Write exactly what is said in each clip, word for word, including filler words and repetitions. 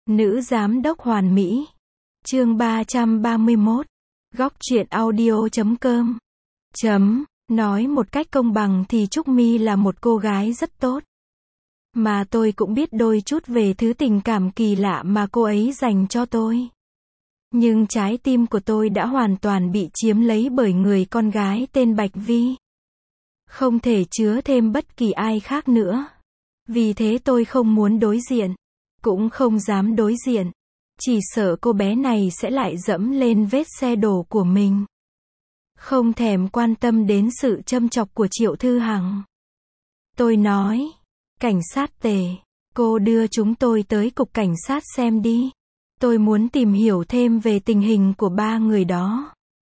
Nữ giám đốc hoàn mỹ. Chương ba trăm ba mươi mốt. Góc truyện audio chấm com. Chấm. Nói một cách công bằng thì Trúc My là một cô gái rất tốt. Mà tôi cũng biết đôi chút về thứ tình cảm kỳ lạ mà cô ấy dành cho tôi. Nhưng trái tim của tôi đã hoàn toàn bị chiếm lấy bởi người con gái tên Bạch Vi. Không thể chứa thêm bất kỳ ai khác nữa. Vì thế tôi không muốn đối diện. Cũng không dám đối diện. Chỉ sợ cô bé này sẽ lại dẫm lên vết xe đổ của mình. Không thèm quan tâm đến sự châm chọc của Triệu Thư Hằng. Tôi nói, cảnh sát Tề, cô đưa chúng tôi tới cục cảnh sát xem đi. Tôi muốn tìm hiểu thêm về tình hình của ba người đó.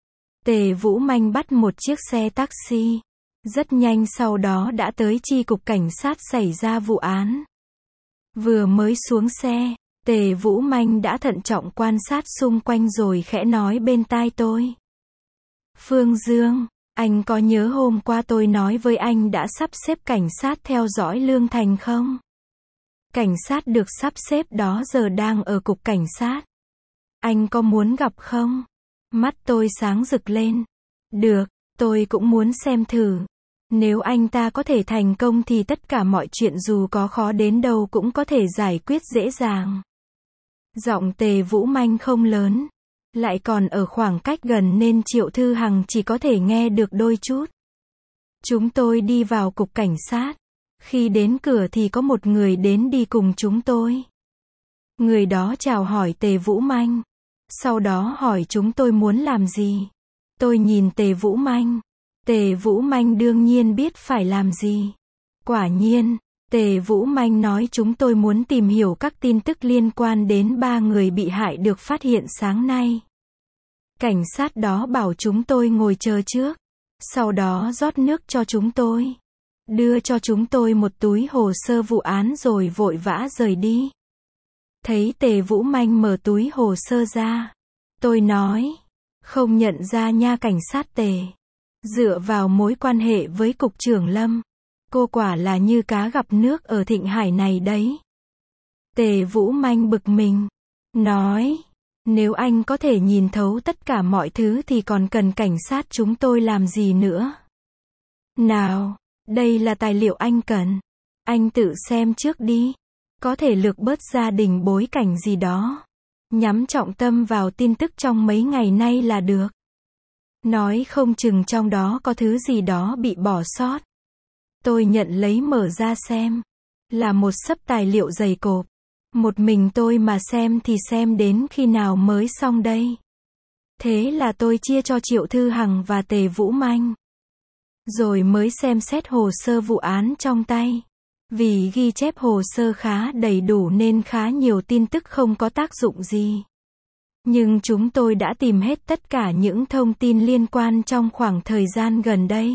Tề Vũ Manh bắt một chiếc xe taxi. Rất nhanh sau đó đã tới chi cục cảnh sát xảy ra vụ án. Vừa mới xuống xe, Tề Vũ Manh đã thận trọng quan sát xung quanh rồi khẽ nói bên tai tôi. Phương Dương, anh có nhớ hôm qua tôi nói với anh đã sắp xếp cảnh sát theo dõi Lương Thành không? Cảnh sát được sắp xếp đó giờ đang ở cục cảnh sát. Anh có muốn gặp không? Mắt tôi sáng rực lên. Được, tôi cũng muốn xem thử. Nếu anh ta có thể thành công thì tất cả mọi chuyện dù có khó đến đâu cũng có thể giải quyết dễ dàng. Giọng Tề Vũ Manh không lớn, lại còn ở khoảng cách gần nên Triệu Thư Hằng chỉ có thể nghe được đôi chút. Chúng tôi đi vào cục cảnh sát. Khi đến cửa thì có một người đến đi cùng chúng tôi. Người đó chào hỏi Tề Vũ Manh. Sau đó hỏi chúng tôi muốn làm gì. Tôi nhìn Tề Vũ Manh. Tề Vũ Manh đương nhiên biết phải làm gì. Quả nhiên, Tề Vũ Manh nói chúng tôi muốn tìm hiểu các tin tức liên quan đến ba người bị hại được phát hiện sáng nay. Cảnh sát đó bảo chúng tôi ngồi chờ trước. Sau đó rót nước cho chúng tôi. Đưa cho chúng tôi một túi hồ sơ vụ án rồi vội vã rời đi. Thấy Tề Vũ Manh mở túi hồ sơ ra. Tôi nói, không nhận ra nha cảnh sát Tề. Dựa vào mối quan hệ với cục trưởng Lâm, cô quả là như cá gặp nước ở Thịnh Hải này đấy. Tề Vũ Manh bực mình. Nói, nếu anh có thể nhìn thấu tất cả mọi thứ thì còn cần cảnh sát chúng tôi làm gì nữa. Nào, đây là tài liệu anh cần. Anh tự xem trước đi. Có thể lược bớt gia đình bối cảnh gì đó. Nhắm trọng tâm vào tin tức trong mấy ngày nay là được. Nói không chừng trong đó có thứ gì đó bị bỏ sót. Tôi nhận lấy mở ra xem. Là một xấp tài liệu dày cộp. Một mình tôi mà xem thì xem đến khi nào mới xong đây. Thế là tôi chia cho Triệu Thư Hằng và Tề Vũ Manh. Rồi mới xem xét hồ sơ vụ án trong tay. Vì ghi chép hồ sơ khá đầy đủ nên khá nhiều tin tức không có tác dụng gì. Nhưng chúng tôi đã tìm hết tất cả những thông tin liên quan trong khoảng thời gian gần đây.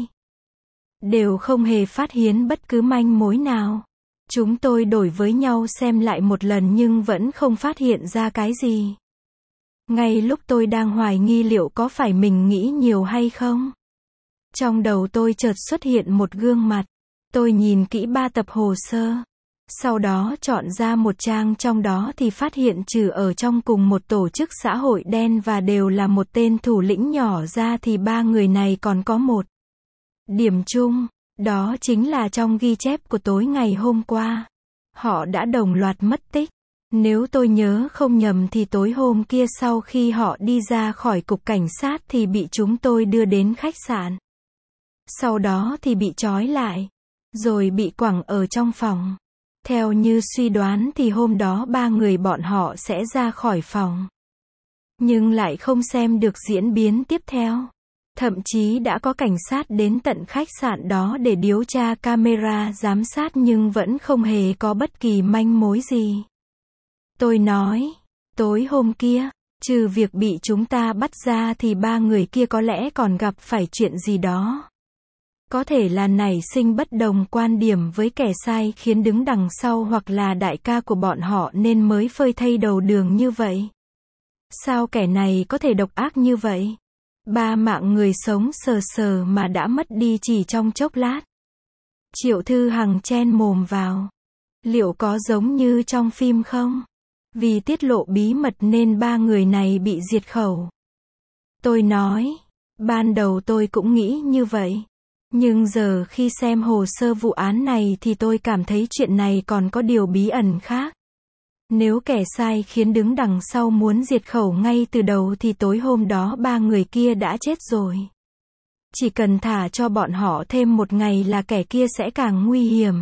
Đều không hề phát hiện bất cứ manh mối nào. Chúng tôi đổi với nhau xem lại một lần nhưng vẫn không phát hiện ra cái gì. Ngay lúc tôi đang hoài nghi liệu có phải mình nghĩ nhiều hay không. Trong đầu tôi chợt xuất hiện một gương mặt. Tôi nhìn kỹ ba tập hồ sơ. Sau đó chọn ra một trang trong đó thì phát hiện trừ ở trong cùng một tổ chức xã hội đen và đều là một tên thủ lĩnh nhỏ ra thì ba người này còn có một điểm chung. Đó chính là trong ghi chép của tối ngày hôm qua. Họ đã đồng loạt mất tích. Nếu tôi nhớ không nhầm thì tối hôm kia sau khi họ đi ra khỏi cục cảnh sát thì bị chúng tôi đưa đến khách sạn. Sau đó thì bị trói lại. Rồi bị quẳng ở trong phòng. Theo như suy đoán thì hôm đó ba người bọn họ sẽ ra khỏi phòng. Nhưng lại không xem được diễn biến tiếp theo. Thậm chí đã có cảnh sát đến tận khách sạn đó để điều tra camera giám sát nhưng vẫn không hề có bất kỳ manh mối gì. Tôi nói, tối hôm kia, trừ việc bị chúng ta bắt ra thì ba người kia có lẽ còn gặp phải chuyện gì đó. Có thể là nảy sinh bất đồng quan điểm với kẻ sai khiến đứng đằng sau hoặc là đại ca của bọn họ nên mới phơi thây đầu đường như vậy. Sao kẻ này có thể độc ác như vậy? Ba mạng người sống sờ sờ mà đã mất đi chỉ trong chốc lát. Triệu Thư Hằng chen mồm vào. Liệu có giống như trong phim không? Vì tiết lộ bí mật nên ba người này bị diệt khẩu. Tôi nói, ban đầu tôi cũng nghĩ như vậy. Nhưng giờ khi xem hồ sơ vụ án này thì tôi cảm thấy chuyện này còn có điều bí ẩn khác. Nếu kẻ sai khiến đứng đằng sau muốn diệt khẩu ngay từ đầu thì tối hôm đó ba người kia đã chết rồi. Chỉ cần thả cho bọn họ thêm một ngày là kẻ kia sẽ càng nguy hiểm.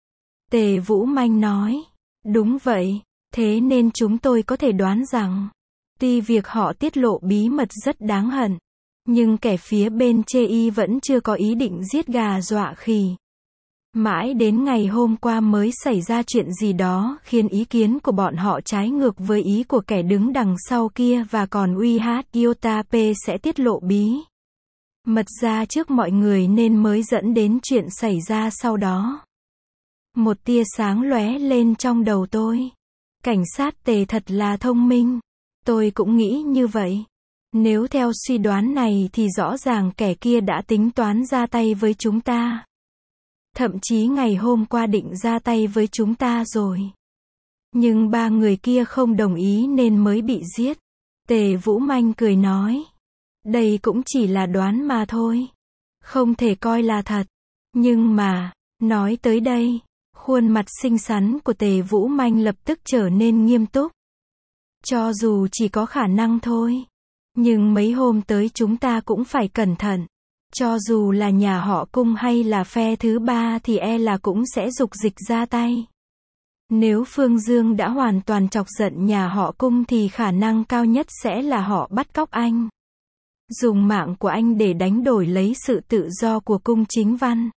Tề Vũ Manh nói, đúng vậy, thế nên chúng tôi có thể đoán rằng, tuy việc họ tiết lộ bí mật rất đáng hận, nhưng kẻ phía bên chê y vẫn chưa có ý định giết gà dọa khỉ. Mãi đến ngày hôm qua mới xảy ra chuyện gì đó khiến ý kiến của bọn họ trái ngược với ý của kẻ đứng đằng sau kia và còn uy hát Iota P sẽ tiết lộ bí mật ra trước mọi người nên mới dẫn đến chuyện xảy ra sau đó. Một tia sáng lóe lên trong đầu tôi. Cảnh sát Tề thật là thông minh. Tôi cũng nghĩ như vậy. Nếu theo suy đoán này thì rõ ràng kẻ kia đã tính toán ra tay với chúng ta. Thậm chí ngày hôm qua định ra tay với chúng ta rồi. Nhưng ba người kia không đồng ý nên mới bị giết. Tề Vũ Manh cười nói. Đây cũng chỉ là đoán mà thôi. Không thể coi là thật. Nhưng mà, nói tới đây, khuôn mặt xinh xắn của Tề Vũ Manh lập tức trở nên nghiêm túc. Cho dù chỉ có khả năng thôi. Nhưng mấy hôm tới chúng ta cũng phải cẩn thận. Cho dù là nhà họ Cung hay là phe thứ ba thì e là cũng sẽ dục dịch ra tay. Nếu Phương Dương đã hoàn toàn chọc giận nhà họ Cung thì khả năng cao nhất sẽ là họ bắt cóc anh. Dùng mạng của anh để đánh đổi lấy sự tự do của Cung Chính Văn.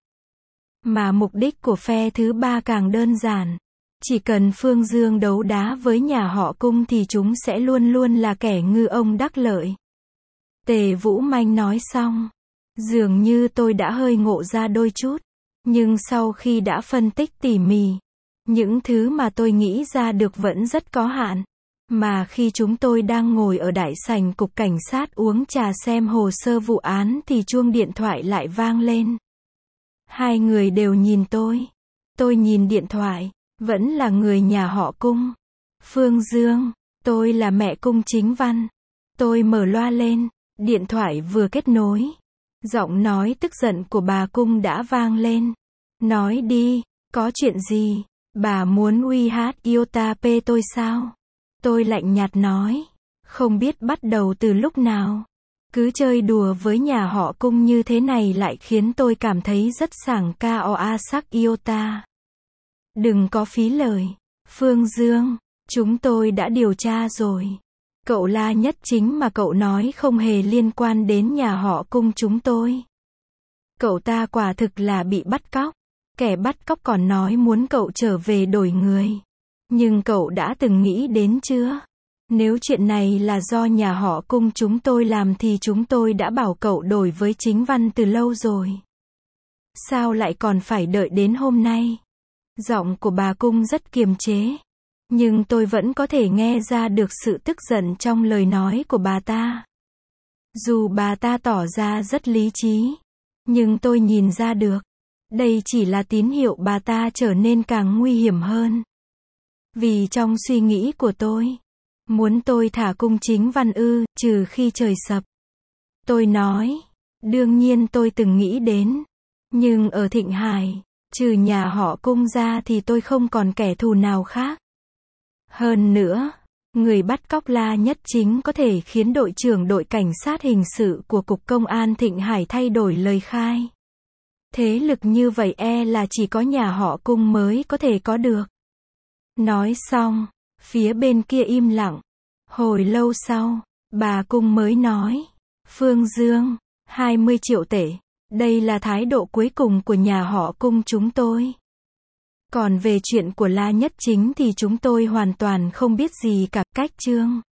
Mà mục đích của phe thứ ba càng đơn giản. Chỉ cần Phương Dương đấu đá với nhà họ Cung thì chúng sẽ luôn luôn là kẻ ngư ông đắc lợi. Tề Vũ Manh nói xong. Dường như tôi đã hơi ngộ ra đôi chút. Nhưng sau khi đã phân tích tỉ mỉ, những thứ mà tôi nghĩ ra được vẫn rất có hạn. Mà khi chúng tôi đang ngồi ở đại sảnh cục cảnh sát uống trà xem hồ sơ vụ án thì chuông điện thoại lại vang lên. Hai người đều nhìn tôi. Tôi nhìn điện thoại, vẫn là người nhà họ Cung. Phương Dương, tôi là mẹ Cung Chính Văn. Tôi mở loa lên, điện thoại vừa kết nối. Giọng nói tức giận của bà Cung đã vang lên. Nói đi, có chuyện gì? Bà muốn uy hát Iota P tôi sao? Tôi lạnh nhạt nói. Không biết bắt đầu từ lúc nào. Cứ chơi đùa với nhà họ Cung như thế này lại khiến tôi cảm thấy rất sảng coa sắc Iota. Đừng có phí lời. Phương Dương, chúng tôi đã điều tra rồi. Cậu La Nhất Chính mà cậu nói không hề liên quan đến nhà họ Cung chúng tôi. Cậu ta quả thực là bị bắt cóc. Kẻ bắt cóc còn nói muốn cậu trở về đổi người. Nhưng cậu đã từng nghĩ đến chưa? Nếu chuyện này là do nhà họ Cung chúng tôi làm thì chúng tôi đã bảo cậu đổi với Chính Văn từ lâu rồi. Sao lại còn phải đợi đến hôm nay? Giọng của bà Cung rất kiềm chế. Nhưng tôi vẫn có thể nghe ra được sự tức giận trong lời nói của bà ta. Dù bà ta tỏ ra rất lý trí. Nhưng tôi nhìn ra được. Đây chỉ là tín hiệu bà ta trở nên càng nguy hiểm hơn. Vì trong suy nghĩ của tôi, muốn tôi thả Cung Chính Văn ư, trừ khi trời sập. Tôi nói, đương nhiên tôi từng nghĩ đến. Nhưng ở Thịnh Hải, trừ nhà họ Cung ra thì tôi không còn kẻ thù nào khác. Hơn nữa, người bắt cóc La Nhất Chính có thể khiến đội trưởng đội cảnh sát hình sự của Cục Công an Thịnh Hải thay đổi lời khai. Thế lực như vậy e là chỉ có nhà họ Cung mới có thể có được. Nói xong, phía bên kia im lặng. Hồi lâu sau, bà Cung mới nói. Phương Dương, hai mươi triệu tệ. Đây là thái độ cuối cùng của nhà họ Cung chúng tôi. Còn về chuyện của La Nhất Chính thì chúng tôi hoàn toàn không biết gì cả. Cách chương